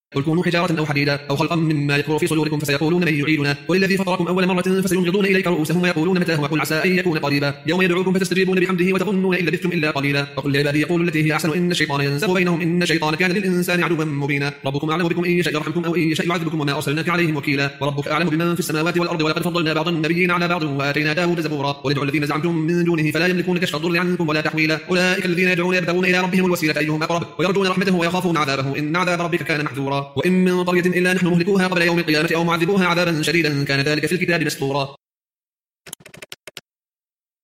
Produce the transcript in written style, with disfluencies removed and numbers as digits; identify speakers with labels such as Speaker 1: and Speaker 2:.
Speaker 1: قل كونوا حجارة أو حديدا أو خلقا مما يكبر في صدوركم فسيقولون من يعيدنا قل الذي فطركم أول مرة فسينغضون إليك رؤوسهم ويقولون متى هو قل عسى أن يكون قريبا يوم يدعوكم فتستجيبون بحمده وتظنون إن لبثتم إلا قليلا وقل لعبادي يقولوا التي هي أحسن إن الشيطان ينزغ بينهم إن الشيطان كان للإنسان عدوا مبينا ربكم أعلم بكم إن يشاء يرحمكم أو إن يشاء يعذبكم وما أرسلناك عليهم وكيلا وربك أعلم بمن في السماوات والأرض ولقد فضلنا بعض النبيين على بعض وآتينا داود زبورا وادعوا الذين زعمتم من دونه فلا يملكون كشف الضر عنكم ولا تحويلا أولئك الذين يدعون يبتغون إلى ربهم الوسيلة أيهم أقرب ويرجون رحمته ويخافون عذابه إن عذاب ربك كان محذورا وإن من قرية إلا نحن مهلكوها قبل يوم القيامة أو معذبوها عذابا شديدا كان ذلك في الكتاب مسطورا.